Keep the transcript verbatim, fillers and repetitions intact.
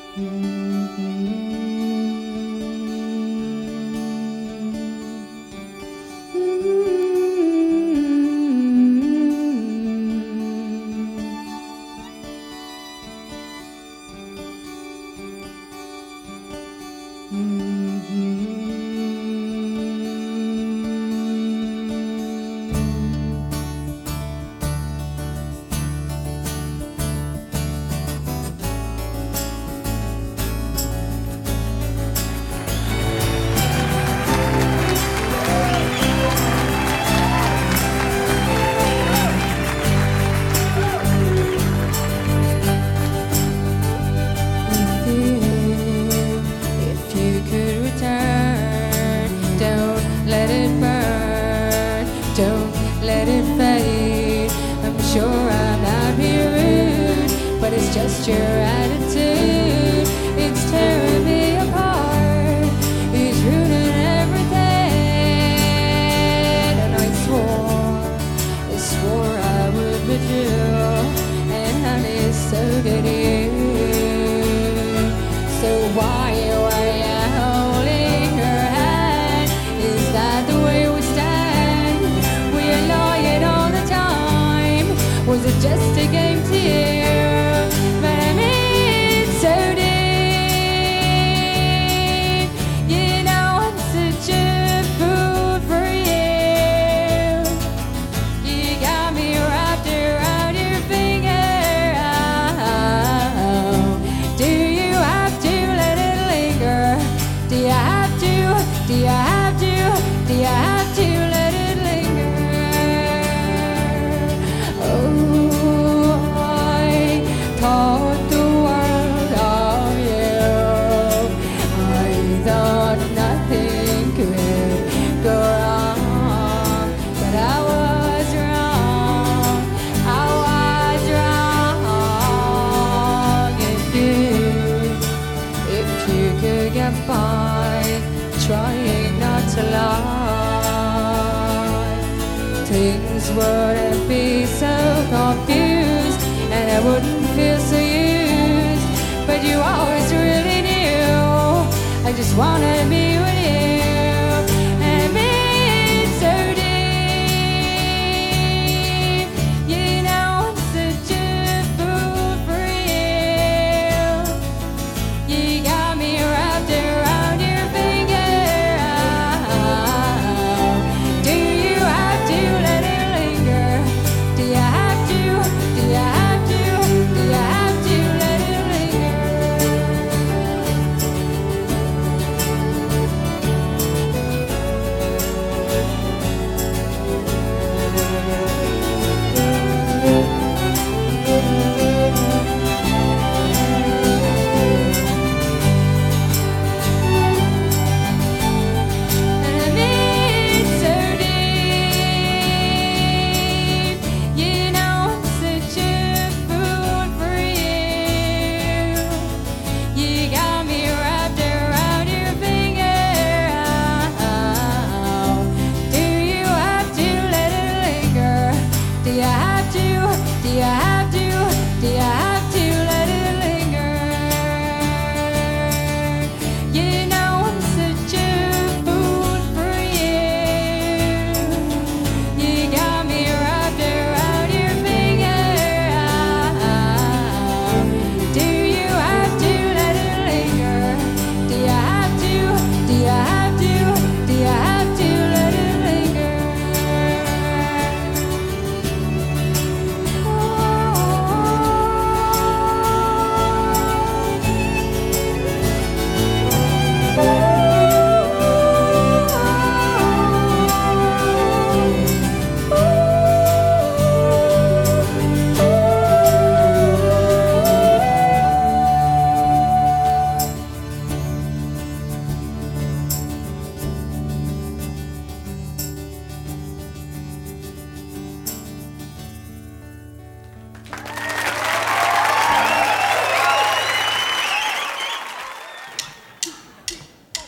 Sure, I'm not being rude, but it's just your attitude. It's tearing me apart. It's ruining everything. And I swore, I swore I would be true. And honey, so did you. So why were you holding her hand? Is that the way we stand? We're lying all the time. Was it just a game to you? But I mean so deep. You know I'm such a fool for you. You got me wrapped around your finger. Oh, do you have to let it linger? Do you have to? Do you have to? Do you have to let it linger? Thought the world of you. I thought nothing could go wrong, but I was wrong. I was wrong. If you, if you could get by trying not to lie, things wouldn't be so confused, and I wouldn't feel so used. But you always really knew I just wanna be